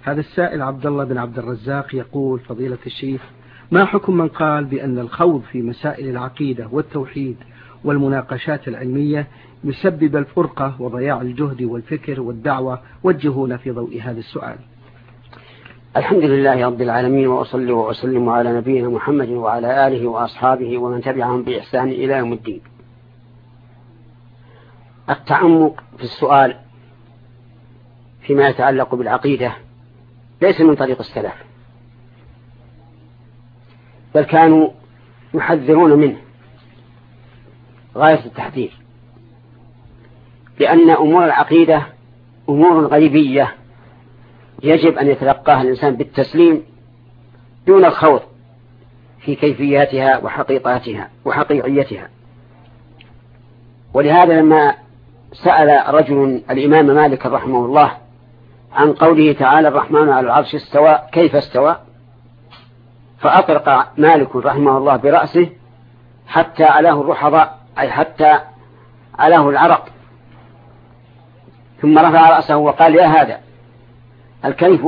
هذا السائل عبد الله بن عبد الرزاق يقول: فضيلة الشيخ، ما حكم من قال بأن الخوض في مسائل العقيدة والتوحيد والمناقشات العلمية يسبب الفرقة وضياع الجهد والفكر والدعوة؟ وجهونا في ضوء هذا السؤال. الحمد لله رب العالمين، وأصلي وأسلم على نبينا محمد وعلى آله وأصحابه ومن تبعهم بإحسان إلى يوم الدين. التعمق في السؤال فيما يتعلق بالعقيدة ليس من طريق السلف، بل كانوا يحذرون منه غاية التحذير، لأن أمور العقيدة أمور غيبية يجب أن يتلقاها الإنسان بالتسليم دون الخوض في كيفياتها وحقيقيتها. ولهذا لما سأل رجل الإمام مالك رحمه الله عن قوله تعالى: الرحمن على العرش استوى كيف استوى، فأطرق مالك رحمه الله برأسه حتى علاه الرحضاء، أي حتى علاه العرق، ثم رفع رأسه وقال: يا هذا الكيف؟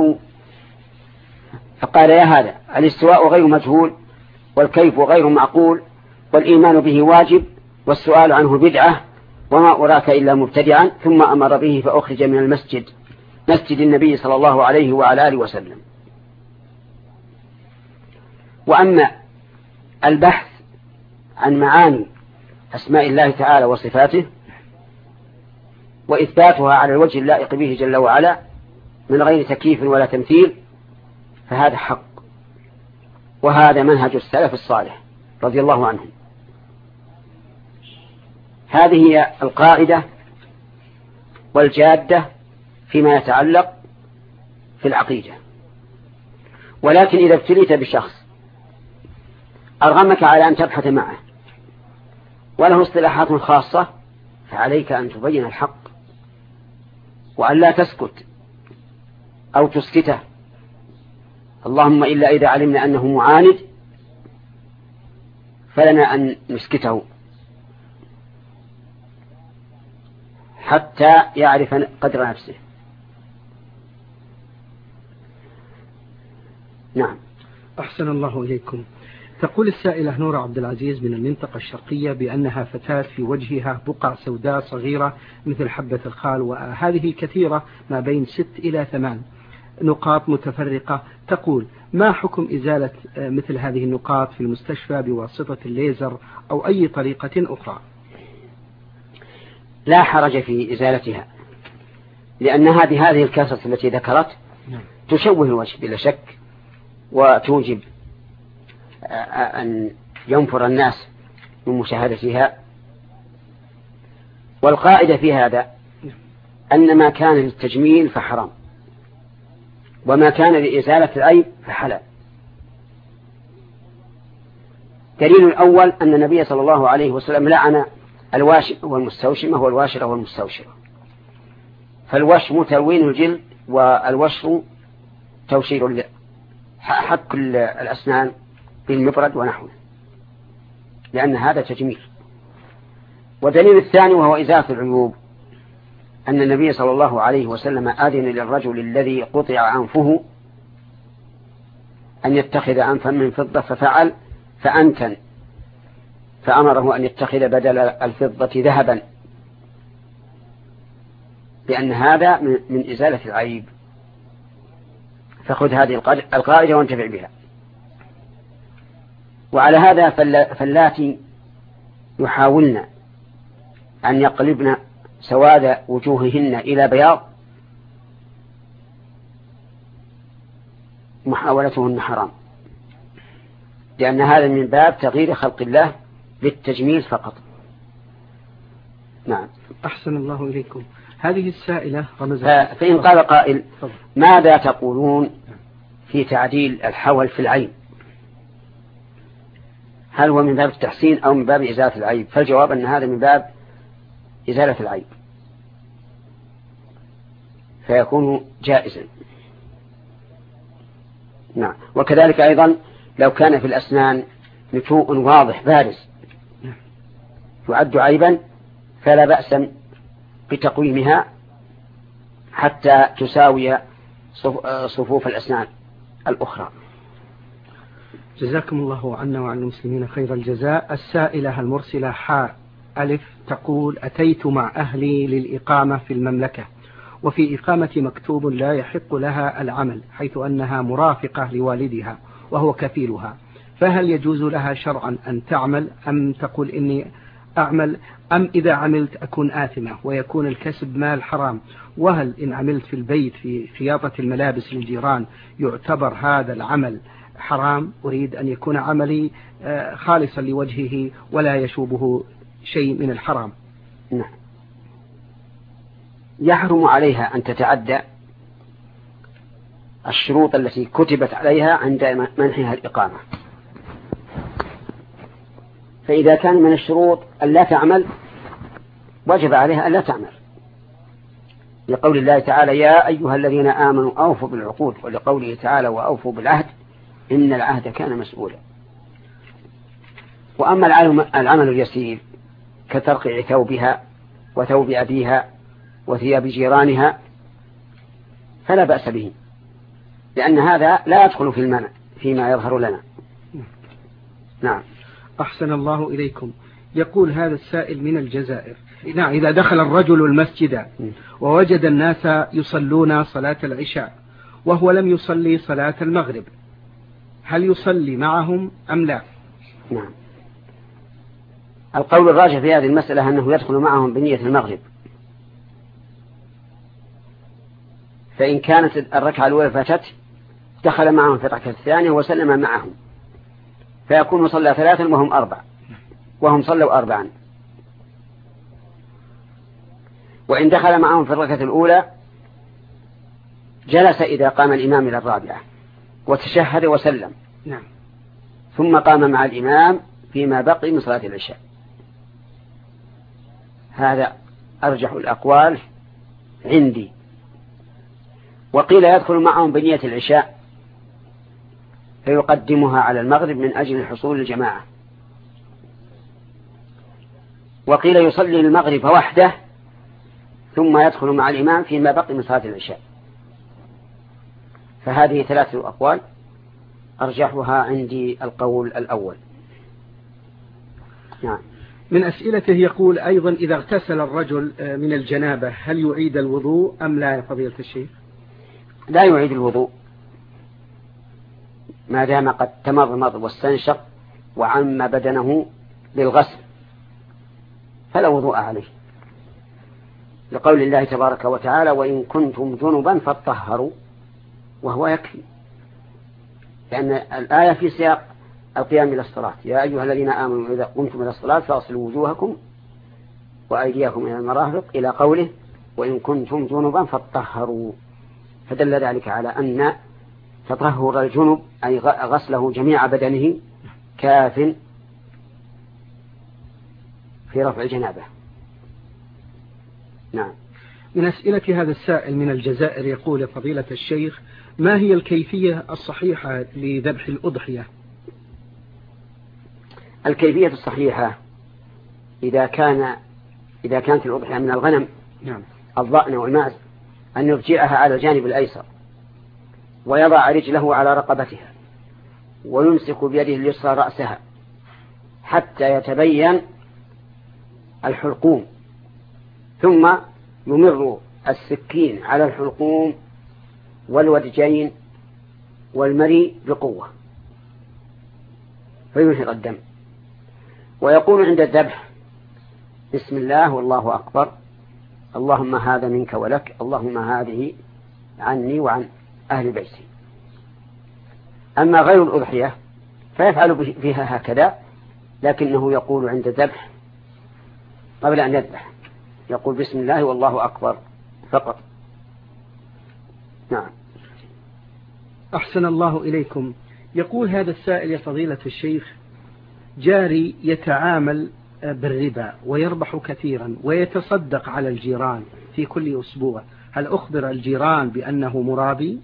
فقال: يا هذا الاستواء غير مجهول، والكيف غير معقول، والإيمان به واجب، والسؤال عنه بدعة، وما أراك إلا مبتدعا. ثم أمر به فأخرج من المسجد، مسجد النبي صلى الله عليه وعلى آله وسلم. وأما البحث عن معاني أسماء الله تعالى وصفاته وإثباتها على الوجه اللائق به جل وعلا من غير تكييف ولا تمثيل، فهذا حق، وهذا منهج السلف الصالح رضي الله عنهم. هذه هي القاعدة والجادة فيما يتعلق في العقيدة. ولكن إذا ابتليت بشخص أرغمك على أن تبحث معه وله اصطلاحات خاصة، فعليك أن تبين الحق وأن لا تسكت أو تسكته، اللهم إلا إذا علمنا أنه معاند فلنا أن نسكته حتى يعرف قدر نفسه. نعم. أحسن الله إليكم. تقول السائلة نور عبد العزيز من المنطقة الشرقية بأنها فتاة في وجهها بقع سوداء صغيرة مثل حبة الخال، وهذه كثيرة ما بين 6 إلى 8 نقاط متفرقة. تقول: ما حكم إزالة مثل هذه النقاط في المستشفى بواسطة الليزر أو أي طريقة أخرى؟ لا حرج في إزالتها، لأنها بهذه الكاسة التي ذكرت تشوه الوجه بلا شك، وتوجب أن ينفر الناس من مشاهدتها. والقاعدة في هذا أن ما كان للتجميل فحرام، وما كان لإزالة العيب فحلال. دليل الأول أن النبي صلى الله عليه وسلم لعن الواشم والمستوشمة والواشرة والمستوشرة. فالوشم تلوين الجلد، والوشر توشير حك الأسنان بالمبرد ونحوه، لأن هذا تجميل. ودليل الثاني وهو إزالة العيوب أن النبي صلى الله عليه وسلم أذن للرجل الذي قطع أنفه أن يتخذ أنفا من فضة ففعل فأنتن، فأمره أن يتخذ بدل الفضة ذهبا، لأن هذا من إزالة العيب. فخذ هذه القاعدة وانتفع بها. وعلى هذا فاللاتي يحاولن أن يقلبن سواد وجوههن إلى بياض محاولتهن حرام، لأن هذا من باب تغيير خلق الله للتجميل فقط. نعم. أحسن الله إليكم. هذه السائلة فإن قال قائل: ماذا تقولون في تعديل الحول في العين؟ هل هو من باب التحسين أو من باب إزالة العيب؟ فالجواب أن هذا من باب إزالة العيب، فيكون جائزا. نعم. وكذلك أيضا لو كان في الأسنان نتوء واضح بارز يعد عيبا، فلا بأس بتقويمها حتى تساوي صفوف الأسنان الأخرى. جزاكم الله عنا وعن المسلمين خير الجزاء. السائلة المرسلة حاء ألف تقول: أتيت مع أهلي للإقامة في المملكة، وفي إقامة مكتوب لا يحق لها العمل، حيث أنها مرافقة لوالدها وهو كفيلها، فهل يجوز لها شرعا أن تعمل أم تقول إني أعمل، أم إذا عملت أكون آثمة ويكون الكسب مال حرام؟ وهل إن عملت في البيت في خياطة الملابس للجيران يعتبر هذا العمل حرام؟ أريد أن يكون عملي خالصا لوجهه ولا يشوبه شيء من الحرام. نعم. يحرم عليها أن تتعدى الشروط التي كتبت عليها عند منحها الإقامة، فإذا كان من الشروط أن لا تعمل وجب عليها أن لا تعمل، لقول الله تعالى: يا أيها الذين آمنوا أوفوا بالعقود، ولقوله تعالى: وأوفوا بالعهد إن العهد كان مسؤولا. وأما العمل اليسير كترقيع ثوبها وثوب أبيها وثياب جيرانها فلا بأس به، لأن هذا لا يدخل في المنع فيما يظهر لنا. نعم. أحسن الله إليكم. يقول هذا السائل من الجزائر: نعم، إذا دخل الرجل المسجد ووجد الناس يصلون صلاة العشاء وهو لم يصلي صلاة المغرب، هل يصلي معهم أم لا؟ نعم. القول الراجح في هذه المسألة أنه يدخل معهم بنية المغرب، فإن كانت الركعة الأولى فاتت دخل معهم في الركعة الثانية وسلم معهم، فيكون صلى 3 وهم 4 وهم صلوا 4. وإن دخل معهم في الركعة الأولى جلس إذا قام الإمام إلى 4 وتشهد وسلم، نعم، ثم قام مع الإمام فيما بقي من صلاة العشاء. هذا أرجح الأقوال عندي. وقيل يدخل معهم بنية العشاء فيقدمها على المغرب من أجل حصول الجماعة، وقيل يصلي المغرب وحده ثم يدخل مع الإمام فيما بقي من صلاة العشاء. فهذه 3 أقوال، أرجحها عندي القول الأول. نعم. من أسئلته يقول أيضا: إذا اغتسل الرجل من الجنابة هل يعيد الوضوء أم لا يا فضيلة الشيخ؟ لا يعيد الوضوء ما دام قد تمضمض واستنشق وعم بدنه للغسل، فلا وضوء عليه، لقول الله تبارك وتعالى: وإن كنتم جنبا فاطهروا، وهو يكفي، لأن الآية في سياق القيام إلى الصلاة: يا أيها الذين آمنوا إذا قمتم إلى الصلاة فاغسلوا وجوهكم وأيديكم إلى المرافق، إلى قوله: وإن كنتم جنبا فاطهروا. فدل ذلك على أن تطهر الجنب أي غسله جميع بدنه كاف في رفع الجنابة. نعم. من أسئلة هذا السائل من الجزائر يقول: فضيلة الشيخ، ما هي الكيفية الصحيحة لذبح الأضحية؟ الكيفية الصحيحة إذا كانت الأضحية من الغنم، نعم، الضأن والماعز، أن يرجعها على الجانب الأيسر ويضع رجله على رقبتها ويمسك بيده اليسرى رأسها حتى يتبين الحلقوم، ثم يمر السكين على الحلقوم والودجين والمري بقوة فينهر الدم، ويقول عند الذبح: بسم الله والله أكبر، اللهم هذا منك ولك، اللهم هذه عني وعن أهل بيتي. أما غير الأضحية فيفعل فيها هكذا، لكنه يقول عند الذبح قبل أن يذبح يقول: بسم الله والله أكبر فقط. نعم. أحسن الله إليكم. يقول هذا السائل: يا فضيلة الشيخ، جاري يتعامل بالربا ويربح كثيرا ويتصدق على الجيران في كل أسبوع، هل أخبر الجيران بأنه مرابي؟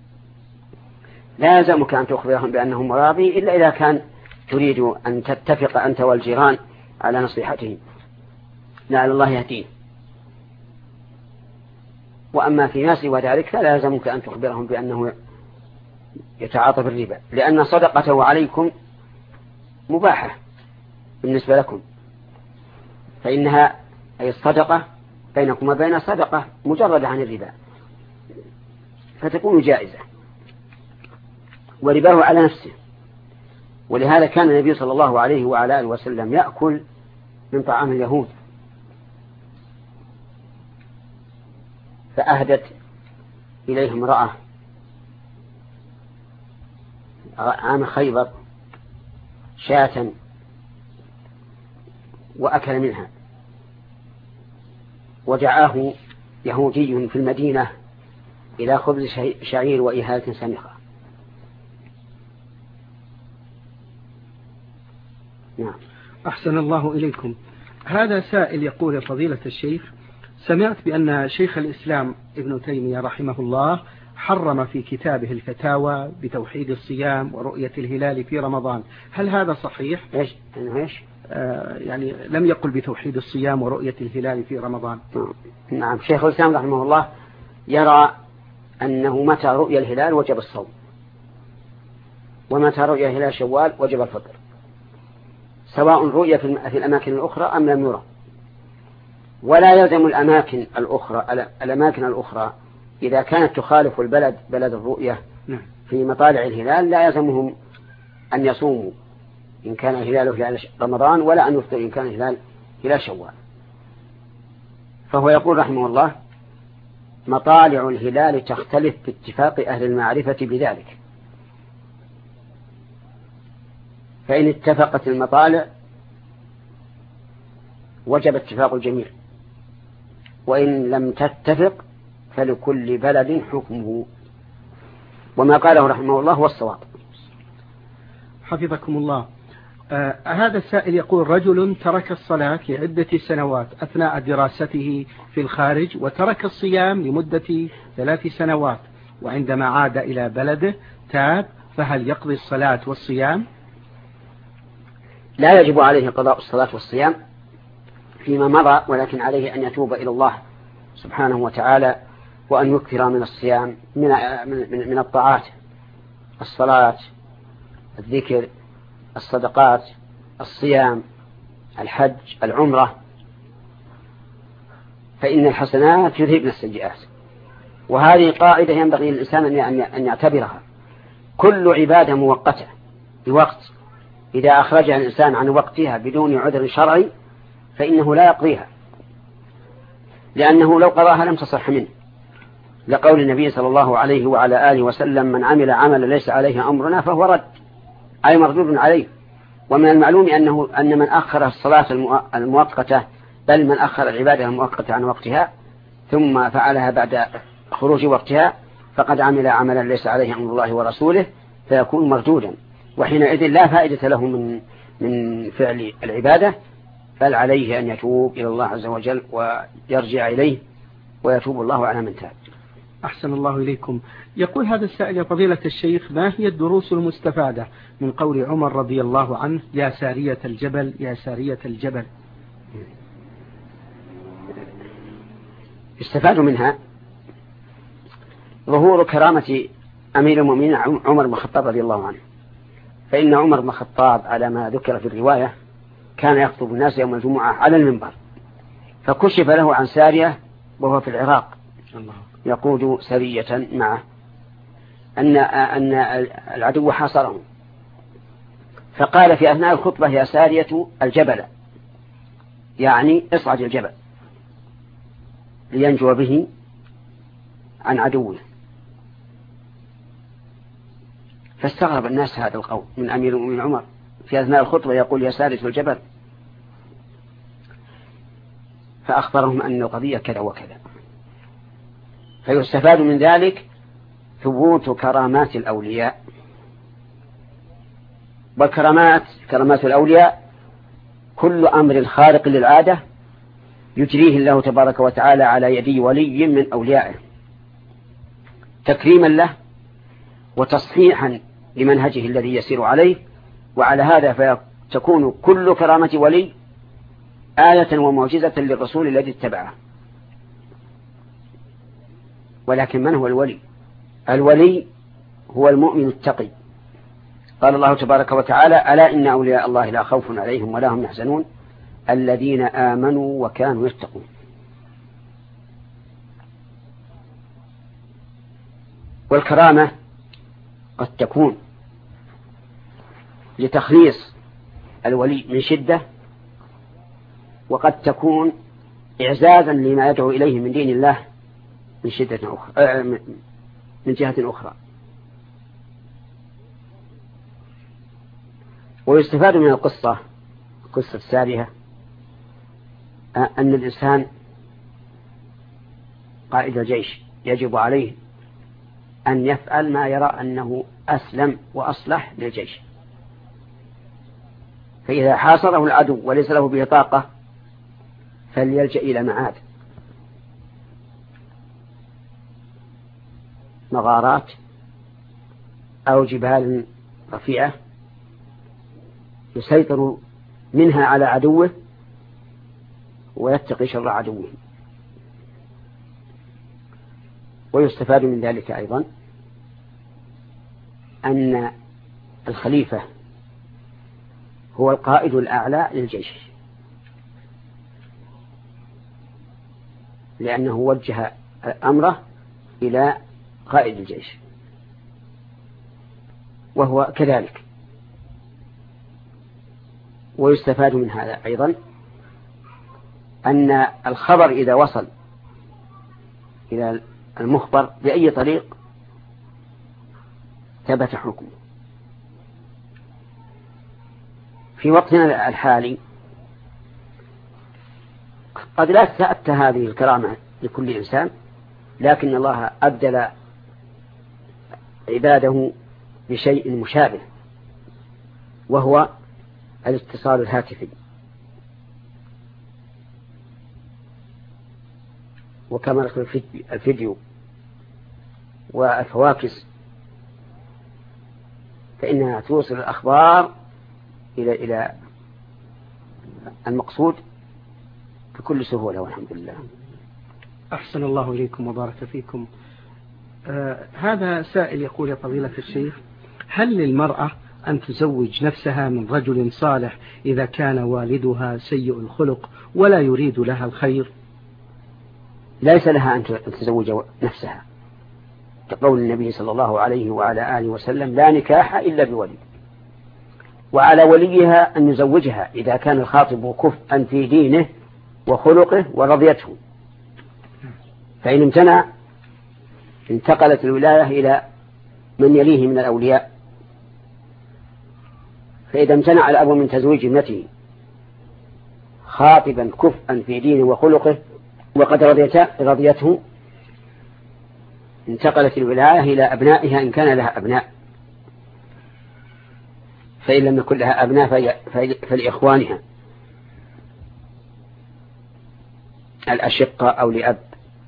لا يلزمك أن تخبرهم بأنه مرابي إلا إذا كان تريد أن تتفق أنت والجيران على نصيحته، لعل الله يهديه. وأما فيما سوى ذلك فلا يلزمك أن تخبرهم بأنه يتعاطى بالربا، لأن صدقته عليكم مباحة بالنسبة لكم، فإنها أي الصدقة بينكم وبين صدقة مجردة عن الربا فتكون جائزة، ورباه على نفسه. ولهذا كان النبي صلى الله عليه وعلى آله وسلم يأكل من طعام اليهود، فأهدت إليه امرأة عام خيبر شاة وأكل منها، ودعاه يهودي في المدينة إلى خبز شعير وإهالة سمخة. نعم. أحسن الله إليكم. هذا سائل يقول: فضيلة الشيخ، سمعت بأن شيخ الإسلام ابن تيمية رحمه الله حرم في كتابه الفتاوى بتوحيد الصيام ورؤية الهلال في رمضان، هل هذا صحيح؟ إيش؟ يعني لم يقل بتوحيد الصيام ورؤية الهلال في رمضان. نعم. شيخ الإسلام رحمه الله يرى أنه متى رؤية الهلال وجب الصوم، ومتى رؤية الهلال شوال وجب الفطر، سواء رؤية في الأماكن الأخرى أم لم يرى. ولا يلزم الأماكن الأخرى إذا كانت تخالف بلد الرؤية في مطالع الهلال لا يلزمهم أن يصوموا إن كان الهلال هلال رمضان، ولا أن يفطر إن كان الهلال هلال شوال. فهو يقول رحمه الله: مطالع الهلال تختلف باتفاق أهل المعرفة بذلك، فإن اتفقت المطالع وجب اتفاق الجميع، وإن لم تتفق فلكل بلد حكمه. وما قاله رحمه الله هو الصواب. حفظكم الله. هذا السائل يقول: رجل ترك الصلاة لعدة سنوات أثناء دراسته في الخارج، وترك الصيام لمدة 3 سنوات، وعندما عاد إلى بلده تاب، فهل يقضي الصلاة والصيام؟ لا يجب عليه قضاء الصلاة والصيام فيما مضى، ولكن عليه أن يتوب إلى الله سبحانه وتعالى، وأن يكثر من الصيام من الطاعات: الصلاة، الذكر، الصدقات، الصيام، الحج، العمرة، فإن الحسنات يذهبن السيئات. وهذه قاعدة ينبغي للإنسان أن يعتبرها. كل عبادة مؤقتة بوقت، إذا أخرجها الإنسان عن وقتها بدون عذر شرعي فإنه لا يقضيها، لأنه لو قضاها لم تصح منه، لقول النبي صلى الله عليه وعلى آله وسلم: من عمل عملا ليس عليه أمرنا فهو رد، أي مردود عليه. ومن المعلوم أن من أخر الصلاة المؤقتة، بل من أخر العبادة المؤقتة عن وقتها ثم فعلها بعد خروج وقتها فقد عمل عملا ليس عليه أمر الله ورسوله، فيكون مردودا، وحينئذ لا فائدة له من فعل العبادة، بل عليه أن يتوب إلى الله عز وجل ويرجع إليه، ويتوب الله على من تاب. أحسن الله إليكم. يقول هذا السائل: يا فضيلة الشيخ، ما هي الدروس المستفادة من قول عمر رضي الله عنه: يا سارية الجبل يا سارية الجبل؟ استفادوا منها ظهور كرامة أمير المؤمنين عمر بن الخطاب رضي الله عنه. فإن عمر بن الخطاب على ما ذكر في الرواية كان يخطب الناس يوم الجمعة على المنبر، فكشف له عن سارية وهو في العراق يقود سرية معه أن العدو حاصرهم، فقال في أثناء الخطبة: يا سارية الجبل، يعني اصعد الجبل لينجو به عن عدوه. فاستغرب الناس هذا القول من أمير المؤمنين عمر في أثناء الخطبة يقول: يا سارية الجبل، فأخبرهم أن القضية كذا وكذا. فيستفاد من ذلك ثبوت كرامات الأولياء، كرامات الأولياء كل أمر خارق للعادة يجريه الله تبارك وتعالى على يد ولي من أوليائه تكريما له وتصحيحا لمنهجه الذي يسير عليه. وعلى هذا فتكون كل كرامة ولي آية ومعجزة للرسول الذي اتبعه. ولكن من هو الولي؟ الولي هو المؤمن التقي. قال الله تبارك وتعالى: ألا إن أولياء الله لا خوف عليهم ولا هم يحزنون الذين آمنوا وكانوا يتقون. والكرامة قد تكون لتخليص الولي من شدة، وقد تكون إعزازا لما يدعو إليه من دين الله من شدة أخرى، من جهة أخرى. ويستفاد من القصة السابقة أن الإنسان قائد الجيش يجب عليه أن يفعل ما يرى أنه أسلم وأصلح للجيش. فإذا حاصره العدو وليس له به طاقة فليلجأ إلى معاد، مغارات أو جبال رفيعة يسيطر منها على عدوه ويتقي شر عدوه. ويستفاد من ذلك أيضا أن الخليفة هو القائد الأعلى للجيش، لأنه وجه أمره إلى قائد الجيش، وهو كذلك. ويستفاد من هذا أيضا أن الخبر إذا وصل إلى المخبر بأي طريق ثبت حكمه. في وقتنا الحالي قد لا تأتى هذه الكرامة لكل إنسان، لكن الله أبدل عباده بشيء مشابه، وهو الاتصال الهاتفي. وكاميرا الفيديو والفواكس فإنها توصل الأخبار إلى المقصود بكل سهولة، والحمد لله. أحسن الله إليكم وبارك فيكم. هذا سائل يقول: يا فضيلة الشيخ، هل للمرأة أن تزوج نفسها من رجل صالح إذا كان والدها سيء الخلق ولا يريد لها الخير؟ ليس لها أن تزوج نفسها، كقول النبي صلى الله عليه وعلى آله وسلم: لا نكاح إلا بولي. وعلى وليها أن يزوجها إذا كان الخاطب كفءا في دينه وخلقه ورضيته، فإن امتنع انتقلت الولاية إلى من يليه من الأولياء. فإذا امتنع الأب من تزويج ابنته خاطبا كفءا في دينه وخلقه وقد رضيته انتقلت الولاية إلى أبنائها إن كان لها أبناء، فإن لم يكن لها أبناء فلإخوانها الأشقة أو لأب،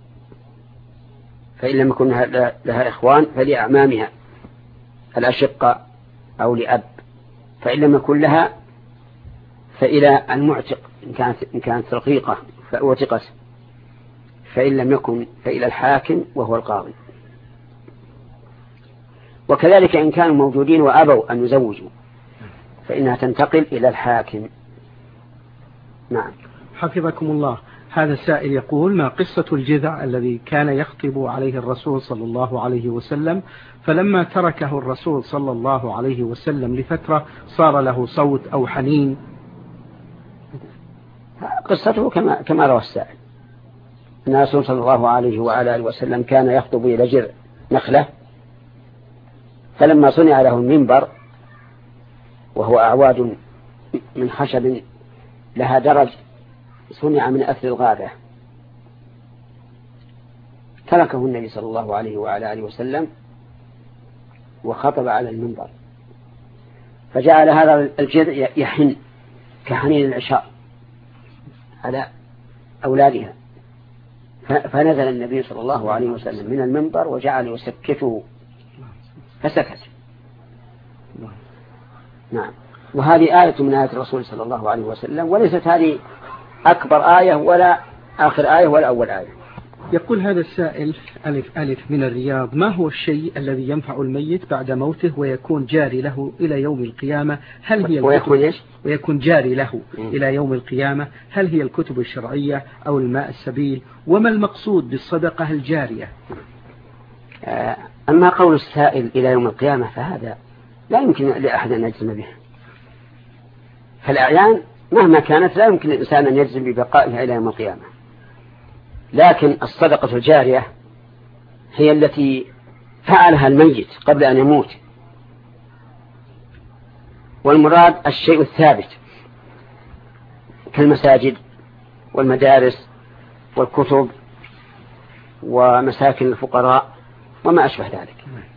فإن لم يكن لها إخوان فلأعمامها الأشقة أو لأب، فإن لم يكن لها فإلى المعتق إن كانت رقيقة فأوتقت، فإن لم يكن فإلى الحاكم وهو القاضي. وكذلك إن كانوا موجودين وأبوا أن يزوجوا فإنها تنتقل إلى الحاكم. نعم. حفظكم الله. هذا السائل يقول: ما قصة الجذع الذي كان يخطب عليه الرسول صلى الله عليه وسلم، فلما تركه الرسول صلى الله عليه وسلم لفترة صار له صوت أو حنين؟ قصته كما روى السائل أن الرسول صلى الله عليه وعلى آله وسلم كان يخطب إلى جذع نخلة، فلما صنع له المنبر وهو أعواد من خشب لها درج صنع من أثر الغابة، تركه النبي صلى الله عليه وعلى آله وسلم وخطب على المنبر، فجعل هذا الجذع يحن كحنين العشاء على أولادها، فنزل النبي صلى الله عليه وسلم من المنبر وجعل يسكته فسكت. نعم. وهذه آية من آيات الرسول صلى الله عليه وسلم، وليست هذه أكبر آية ولا آخر آية ولا أول آية. يقول هذا السائل ألف ألف من الرياض: ما هو الشيء الذي ينفع الميت بعد موته ويكون جاري له إلى يوم القيامة؟ هل هي ويكون جاري له إلى يوم القيامة؟ هل هي الكتب الشرعية أو الماء السبيل؟ وما المقصود بالصدقة الجارية؟ أما قول السائل إلى يوم القيامة فهذا لا يمكن لأحد أن يجزم به. فالأعيان مهما كانت لا يمكن الإنسان أن يجزم ببقائها إلى يوم القيامة، لكن الصدقة الجارية هي التي فعلها الميت قبل أن يموت، والمراد الشيء الثابت كالمساجد والمدارس والكتب ومساكن الفقراء وما أشبه ذلك.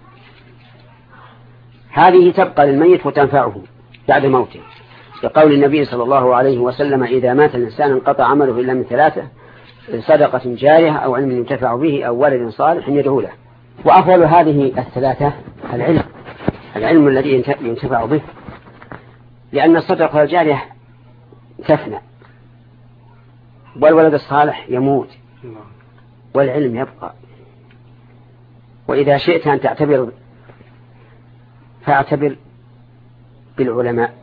هذه تبقى للميت وتنفعه بعد موته، لقول النبي صلى الله عليه وسلم: إذا مات الإنسان انقطع عمله إلا من ثلاثة: صدقة جارية أو علم ينتفع به أو ولد صالح يدعو له. وأفضل هذه الثلاثة العلم الذي ينتفع به، لأن الصدقة الجارية تفنى، والولد الصالح يموت، والعلم يبقى. وإذا شئت أن تعتبر فاعتبر بالعلماء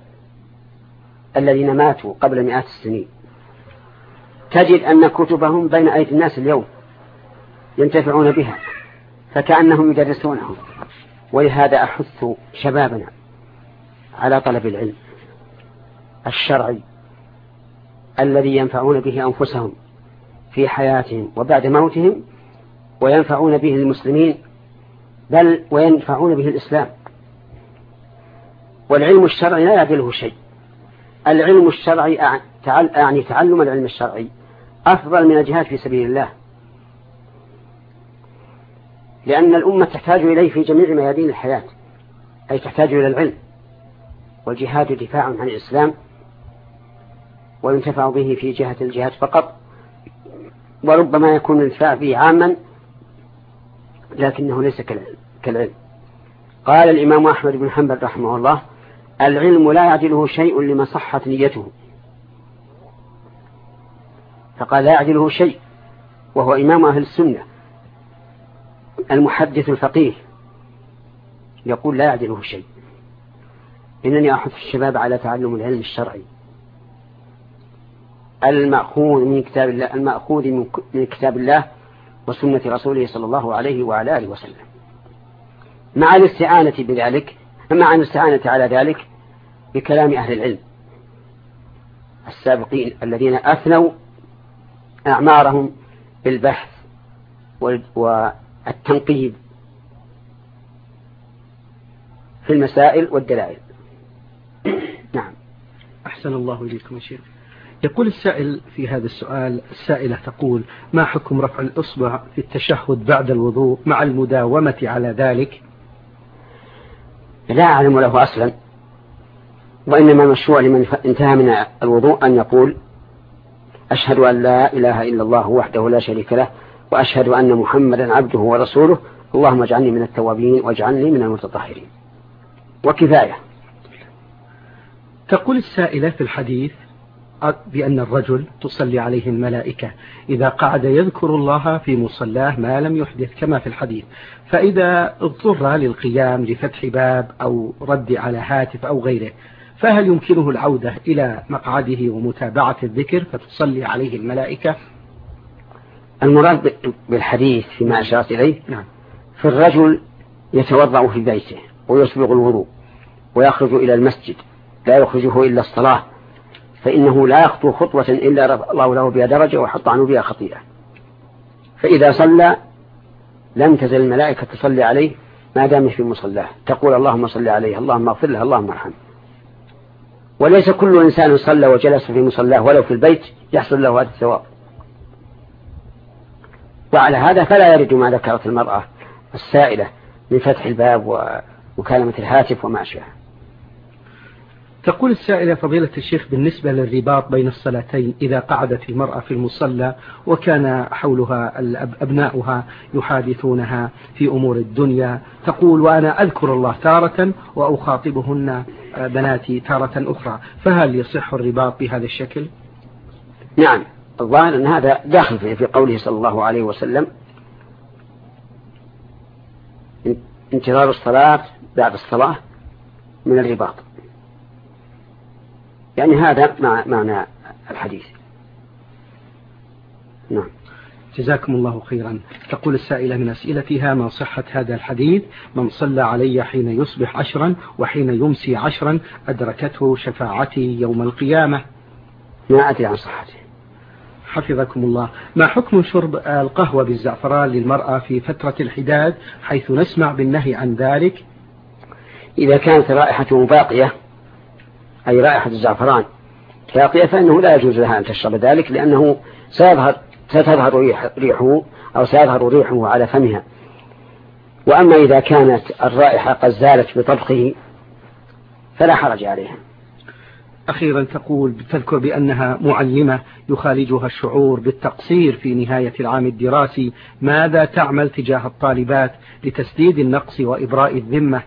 الذين ماتوا قبل مئات السنين، تجد أن كتبهم بين أيدي الناس اليوم ينتفعون بها فكأنهم يدرسونهم. ولهذا أحث شبابنا على طلب العلم الشرعي الذي ينفعون به أنفسهم في حياتهم وبعد موتهم، وينفعون به المسلمين، بل وينفعون به الإسلام. والعلم الشرعي لا يعدله شيء. العلم الشرعي يعني تعلم العلم الشرعي أفضل من الجهاد في سبيل الله، لأن الأمة تحتاج إليه في جميع ميادين الحياة، أي تحتاج إلى العلم. والجهاد دفاع عن الإسلام وينتفع به في جهة الجهاد فقط، وربما يكون الانتفاع به عاما لكنه ليس كالعلم. قال الإمام أحمد بن حنبل رحمه الله: العلم لا يعدله شيء لمن صحت نيته. فقال لا يعدله شيء، وهو إمام أهل السنة المحدث الفقيه يقول لا يعدله شيء. إنني أحث الشباب على تعلم العلم الشرعي المأخوذ من كتاب الله، المأخوذ من كتاب الله وسنة رسوله صلى الله عليه وعلى آله وسلم، مع الاستعانة بذلك، مع الاستعانة على ذلك بكلام أهل العلم السابقين الذين أثنوا أعمارهم بالبحث والتنقيب في المسائل والدلائل. نعم. أحسن الله إليكم يا شيخ. يقول السائل في هذا السؤال، السائلة تقول: ما حكم رفع الإصبع في التشهد بعد الوضوء مع المداومة على ذلك؟ لا أعلم له أصلا، وإنما المشروع لمن انتهى من الوضوء أن يقول: أشهد أن لا إله إلا الله وحده لا شريك له، وأشهد أن محمدا عبده ورسوله، اللهم اجعلني من التوابين واجعلني من المتطهرين، وكفاية. تقول السائلة في الحديث بأن الرجل تصلي عليه الملائكة إذا قعد يذكر الله في مصلاه ما لم يحدث كما في الحديث، فإذا اضطر للقيام لفتح باب أو رد على هاتف أو غيره، فهل يمكنه العودة إلى مقعده ومتابعة الذكر فتصلي عليه الملائكة؟ المراد بالحديث فيما أشرت إليه نعم. في الرجل يتوضأ في بيته ويسبغ الوضوء ويخرج إلى المسجد لا يخرجه إلا الصلاة، فإنه لا يخطو خطوة إلا رفع الله له بها درجة وحط عنه بها خطيئة. فإذا صلى لم تزل الملائكة تصلي عليه ما دام في مصلاه، تقول: اللهم صل عليه، اللهم اغفر له، اللهم ارحمه. وليس كل إنسان صلى وجلس في مصلاه ولو في البيت يحصل له هذا الثواب. وعلى هذا فلا يرد ما ذكرت المرأة السائلة من فتح الباب ومكالمة الهاتف وما أشبه. تقول السائلة: فضيلة الشيخ، بالنسبة للرباط بين الصلاتين إذا قعدت المرأة في المصلى وكان حولها أبناؤها يحادثونها في أمور الدنيا، تقول: وأنا أذكر الله تارة وأخاطبهن بناتي تارة أخرى، فهل يصح الرباط بهذا الشكل؟ نعم، الظاهر أن هذا داخل في قوله صلى الله عليه وسلم انتظار الصلاة بعد الصلاة من الرباط، يعني هذا معنى الحديث. نعم. جزاكم الله خيرا. تقول السائلة من أسئلتها: ما صحة هذا الحديث: من صلى علي حين يصبح 10 وحين يمسي 10 أدركته شفاعتي يوم القيامة؟ ما أدري عن صحته. حفظكم الله. ما حكم شرب القهوة بالزعفران للمرأة في فترة الحداد حيث نسمع بالنهي عن ذلك؟ إذا كانت رائحته باقية، أي رائحة الزعفران باقية، فإنه لا يجوز لها أن تشرب ذلك، لأنه ستظهر ريحه أو سيظهر ريحه على فمها. وأما إذا كانت الرائحة قد زالت بطبخه فلا حرج عليها. أخيرا تذكر بأنها معلمة يخالجها الشعور بالتقصير في نهاية العام الدراسي، ماذا تعمل تجاه الطالبات لتسديد النقص وإبراء الذمة؟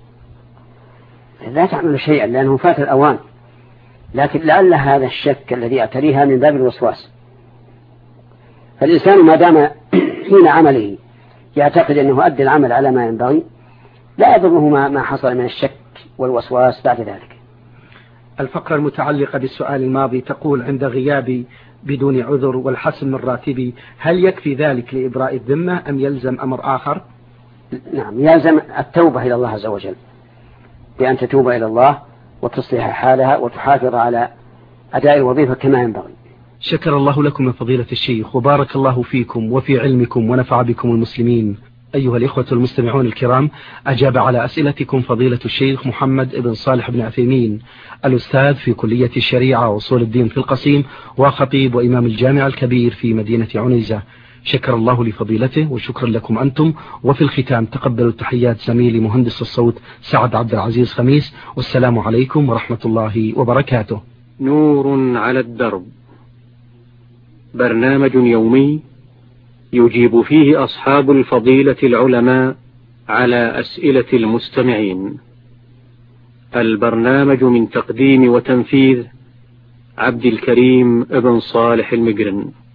لا تعمل شيئا لأنه فات الأوان، لكن لعل هذا الشك الذي يعتريها من باب الوسواس. فالإنسان ما دام حين عمله يعتقد أنه أدى العمل على ما ينبغي لا يضره ما حصل من الشك والوسواس بعد ذلك. الفقرة المتعلقة بالسؤال الماضي تقول: عند غيابي بدون عذر والحسم من راتبي، هل يكفي ذلك لإبراء الذمة أم يلزم أمر آخر؟ نعم، يلزم التوبة إلى الله عز وجل، بأن تتوب إلى الله وتصلح حالها وتحافظ على أداء الوظيفة كما ينبغي. شكر الله لكم من فضيلة الشيخ، وبارك الله فيكم وفي علمكم ونفع بكم المسلمين. أيها الإخوة المستمعون الكرام، أجاب على أسئلتكم فضيلة الشيخ محمد بن صالح بن عثيمين، الأستاذ في كلية الشريعة وأصول الدين في القصيم، وخطيب وإمام الجامع الكبير في مدينة عنيزة. شكر الله لفضيلته وشكرا لكم أنتم. وفي الختام تقبلوا تحيات زميلي مهندس الصوت سعد عبد العزيز خميس، والسلام عليكم ورحمة الله وبركاته. نور على الدرب، برنامج يومي يجيب فيه أصحاب الفضيلة العلماء على أسئلة المستمعين. البرنامج من تقديم وتنفيذ عبد الكريم بن صالح المقرن.